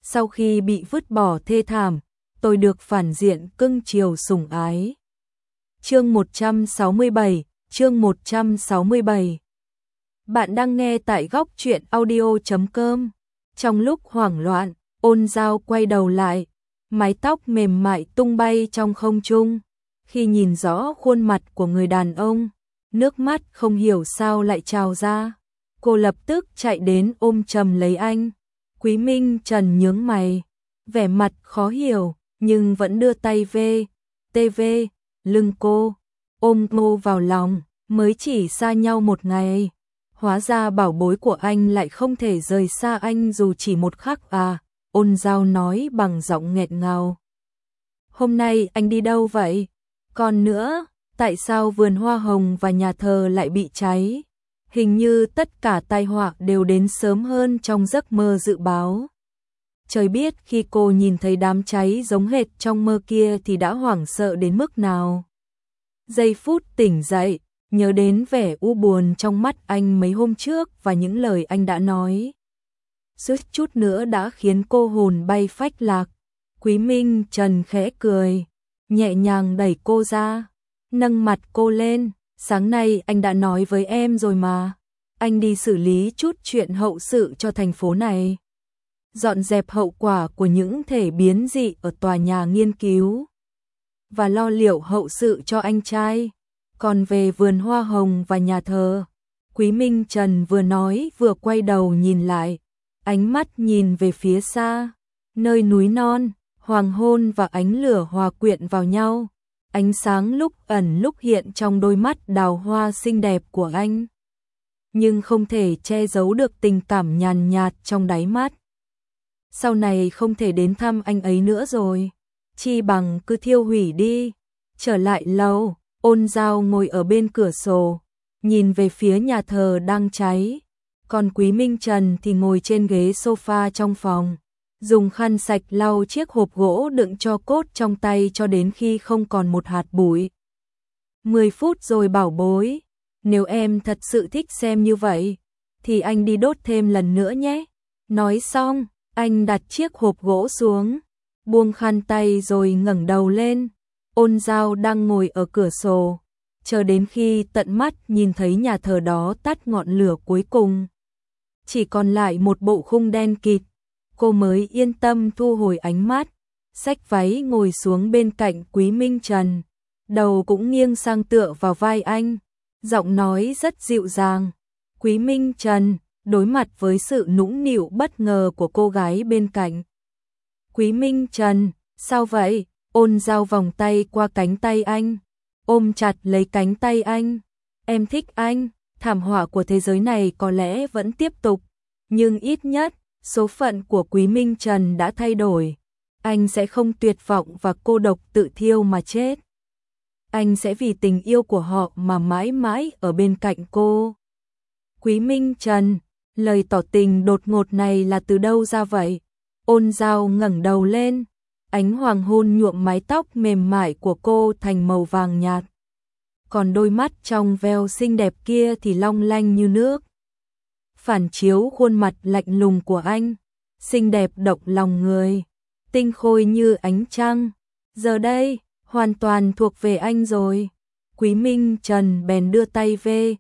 sau khi bị vứt bỏ thê thảm, tôi được phản diện cưng chiều sủng ái. Chương 167. Bạn đang nghe tại góc truyện audio.com. Trong lúc hoảng loạn, Ôn Giao quay đầu lại, mái tóc mềm mại tung bay trong không trung. Khi nhìn rõ khuôn mặt của người đàn ông, nước mắt không hiểu sao lại trào ra. Cô lập tức chạy đến ôm chầm lấy anh. Quý Minh Trần nhướng mày, vẻ mặt khó hiểu, nhưng vẫn đưa tay về lưng cô, ôm cô vào lòng. Mới chỉ xa nhau một ngày, hóa ra bảo bối của anh lại không thể rời xa anh dù chỉ một khắc à, Ôn Giao nói bằng giọng nghẹt ngào. Hôm nay anh đi đâu vậy? Còn nữa, tại sao vườn hoa hồng và nhà thờ lại bị cháy? Hình như tất cả tai họa đều đến sớm hơn trong giấc mơ dự báo. Trời biết khi cô nhìn thấy đám cháy giống hệt trong mơ kia thì đã hoảng sợ đến mức nào. Giây phút tỉnh dậy, nhớ đến vẻ u buồn trong mắt anh mấy hôm trước và những lời anh đã nói. Suýt chút nữa đã khiến cô hồn bay phách lạc. Quý Minh Trần khẽ cười, nhẹ nhàng đẩy cô ra, nâng mặt cô lên. Sáng nay anh đã nói với em rồi mà. Anh đi xử lý chút chuyện hậu sự cho thành phố này. Dọn dẹp hậu quả của những thể biến dị ở tòa nhà nghiên cứu. Và lo liệu hậu sự cho anh trai. Còn về vườn hoa hồng và nhà thờ, Quý Minh Trần vừa nói vừa quay đầu nhìn lại, ánh mắt nhìn về phía xa, nơi núi non, hoàng hôn và ánh lửa hòa quyện vào nhau, ánh sáng lúc ẩn lúc hiện trong đôi mắt đào hoa xinh đẹp của anh. Nhưng không thể che giấu được tình cảm nhàn nhạt trong đáy mắt. Sau này không thể đến thăm anh ấy nữa rồi, chi bằng cứ thiêu hủy đi. Trở lại lầu, Ôn Giao ngồi ở bên cửa sổ, nhìn về phía nhà thờ đang cháy. Còn Quý Minh Trần thì ngồi trên ghế sofa trong phòng, dùng khăn sạch lau chiếc hộp gỗ đựng tro cốt trong tay cho đến khi không còn một hạt bụi. 10 phút rồi bảo bối, nếu em thật sự thích xem như vậy, thì anh đi đốt thêm lần nữa nhé. Nói xong, anh đặt chiếc hộp gỗ xuống, buông khăn tay rồi ngẩng đầu lên. Ôn Giao đang ngồi ở cửa sổ, chờ đến khi tận mắt nhìn thấy nhà thờ đó tắt ngọn lửa cuối cùng. Chỉ còn lại một bộ khung đen kịt, cô mới yên tâm thu hồi ánh mắt, xách váy ngồi xuống bên cạnh Quý Minh Trần, đầu cũng nghiêng sang tựa vào vai anh, giọng nói rất dịu dàng. Quý Minh Trần đối mặt với sự nũng nịu bất ngờ của cô gái bên cạnh. Quý Minh Trần, sao vậy? Ôn Giao vòng tay qua cánh tay anh, ôm chặt lấy cánh tay anh. Em thích anh, thảm họa của thế giới này có lẽ vẫn tiếp tục, nhưng ít nhất, số phận của Quý Minh Trần đã thay đổi. Anh sẽ không tuyệt vọng và cô độc tự thiêu mà chết. Anh sẽ vì tình yêu của họ mà mãi mãi ở bên cạnh cô. Quý Minh Trần, lời tỏ tình đột ngột này là từ đâu ra vậy? Ôn Giao ngẩng đầu lên. Ánh hoàng hôn nhuộm mái tóc mềm mại của cô thành màu vàng nhạt. Còn đôi mắt trong veo xinh đẹp kia thì long lanh như nước. Phản chiếu khuôn mặt lạnh lùng của anh, xinh đẹp động lòng người, tinh khôi như ánh trăng. Giờ đây, hoàn toàn thuộc về anh rồi. Quý Minh Trần bèn đưa tay về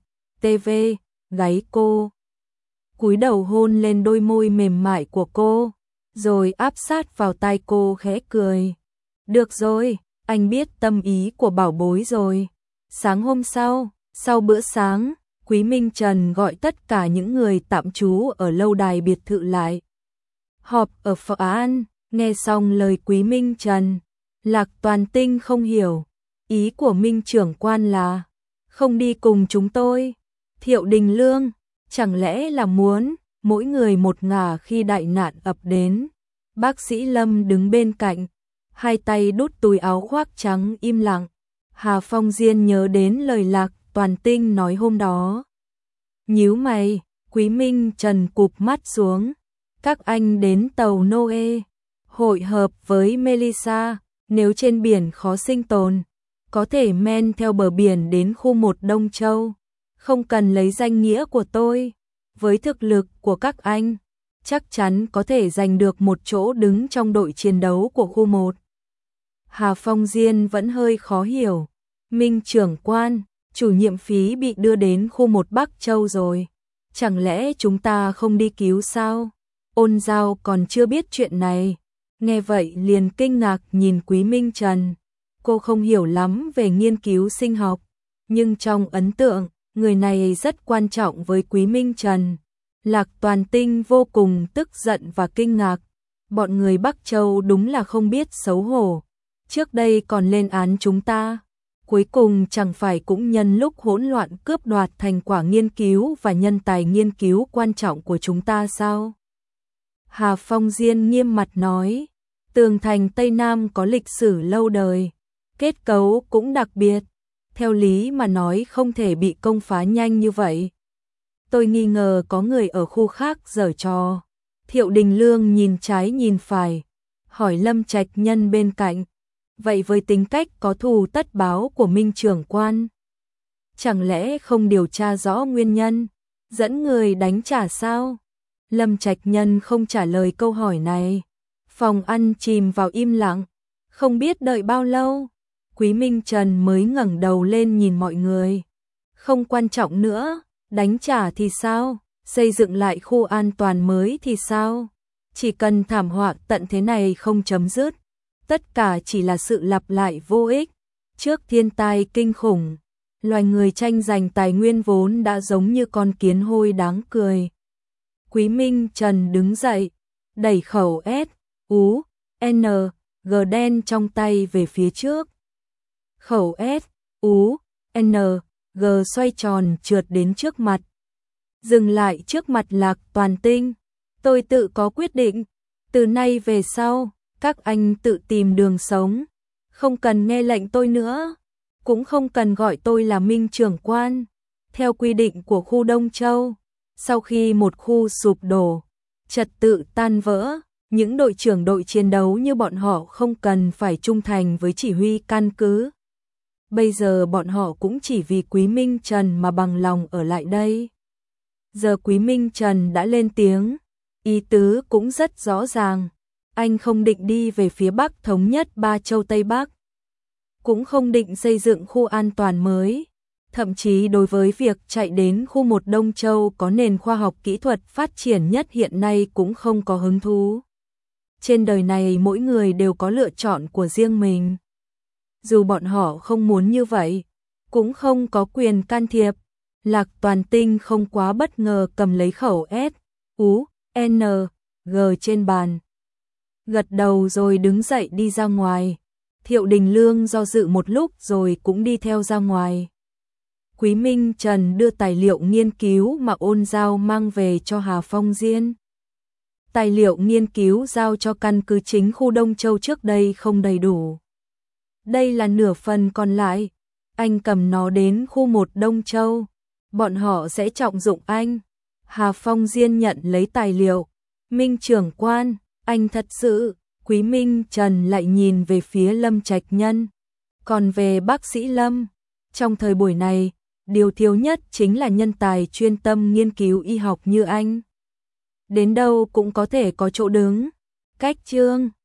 gáy cô, cúi đầu hôn lên đôi môi mềm mại của cô, rồi áp sát vào tai cô khẽ cười. Được rồi, anh biết tâm ý của bảo bối rồi. Sáng hôm sau, sau bữa sáng, Quý Minh Trần gọi tất cả những người tạm trú ở lâu đài biệt thự lại. Họp ở Phở An, nghe xong lời Quý Minh Trần, Lạc Toàn Tinh không hiểu. Ý của Minh trưởng quan là không đi cùng chúng tôi. Thiệu Đình Lương, chẳng lẽ là muốn mỗi người một ngả khi đại nạn ập đến? Bác sĩ Lâm đứng bên cạnh, hai tay đút túi áo khoác trắng im lặng. Hà Phong Diên nhớ đến lời Lạc Toàn Tinh nói hôm đó. Nhíu mày, Quý Minh Trần cụp mắt xuống. Các anh đến tàu Noe, hội hợp với Melissa, nếu trên biển khó sinh tồn, có thể men theo bờ biển đến khu 1 Đông Châu. Không cần lấy danh nghĩa của tôi. Với thực lực của các anh, chắc chắn có thể giành được một chỗ đứng trong đội chiến đấu của khu 1. Hà Phong Diên vẫn hơi khó hiểu. Minh trưởng quan, chủ nhiệm phí bị đưa đến khu 1 Bắc Châu rồi. Chẳng lẽ chúng ta không đi cứu sao? Ôn Giao còn chưa biết chuyện này. Nghe vậy liền kinh ngạc nhìn Quý Minh Trần. Cô không hiểu lắm về nghiên cứu sinh học, nhưng trong ấn tượng, người này rất quan trọng với Quý Minh Trần. Lạc Toàn Tinh vô cùng tức giận và kinh ngạc. Bọn người Bắc Châu đúng là không biết xấu hổ. Trước đây còn lên án chúng ta. Cuối cùng chẳng phải cũng nhân lúc hỗn loạn cướp đoạt thành quả nghiên cứu và nhân tài nghiên cứu quan trọng của chúng ta sao? Hà Phong Diên nghiêm mặt nói, tường thành Tây Nam có lịch sử lâu đời, kết cấu cũng đặc biệt, theo lý mà nói không thể bị công phá nhanh như vậy. Tôi nghi ngờ có người ở khu khác giở trò. Thiệu Đình Lương nhìn trái nhìn phải, hỏi Lâm Trạch Nhân bên cạnh, vậy với tính cách có thù tất báo của Minh trưởng quan, chẳng lẽ không điều tra rõ nguyên nhân, dẫn người đánh trả sao? Lâm Trạch Nhân không trả lời câu hỏi này. Phòng ăn chìm vào im lặng, không biết đợi bao lâu, Quý Minh Trần mới ngẩng đầu lên nhìn mọi người. Không quan trọng nữa, đánh trả thì sao? Xây dựng lại khu an toàn mới thì sao? Chỉ cần thảm họa tận thế này không chấm dứt, tất cả chỉ là sự lặp lại vô ích. Trước thiên tai kinh khủng, loài người tranh giành tài nguyên vốn đã giống như con kiến hôi đáng cười. Quý Minh Trần đứng dậy, đẩy khẩu S, U, N, G đen trong tay về phía trước. Khẩu S, U, N, G xoay tròn trượt đến trước mặt. Dừng lại trước mặt Lạc Toàn Tinh. Tôi tự có quyết định. Từ nay về sau, các anh tự tìm đường sống. Không cần nghe lệnh tôi nữa. Cũng không cần gọi tôi là Minh trưởng quan. Theo quy định của khu Đông Châu, sau khi một khu sụp đổ, trật tự tan vỡ, những đội trưởng đội chiến đấu như bọn họ không cần phải trung thành với chỉ huy căn cứ. Bây giờ bọn họ cũng chỉ vì Quý Minh Trần mà bằng lòng ở lại đây. Giờ Quý Minh Trần đã lên tiếng, ý tứ cũng rất rõ ràng. Anh không định đi về phía Bắc thống nhất 3 châu Tây Bắc, cũng không định xây dựng khu an toàn mới. Thậm chí đối với việc chạy đến khu 1 Đông Châu có nền khoa học kỹ thuật phát triển nhất hiện nay cũng không có hứng thú. Trên đời này mỗi người đều có lựa chọn của riêng mình. Dù bọn họ không muốn như vậy, cũng không có quyền can thiệp. Lạc Toàn Tinh không quá bất ngờ cầm lấy khẩu S, U, N, G trên bàn. Gật đầu rồi đứng dậy đi ra ngoài. Thiệu Đình Lương do dự một lúc rồi cũng đi theo ra ngoài. Quý Minh Trần đưa tài liệu nghiên cứu mà Ôn Giao mang về cho Hà Phong Diên. Tài liệu nghiên cứu giao cho căn cứ chính khu Đông Châu trước đây không đầy đủ. Đây là nửa phần còn lại. Anh cầm nó đến khu 1 Đông Châu. Bọn họ sẽ trọng dụng anh. Hà Phong Diên nhận lấy tài liệu. Minh trưởng quan, anh thật sự. Quý Minh Trần lại nhìn về phía Lâm Trạch Nhân. Còn về bác sĩ Lâm, trong thời buổi này, điều thiếu nhất chính là nhân tài chuyên tâm nghiên cứu y học như anh. Đến đâu cũng có thể có chỗ đứng. Cách chương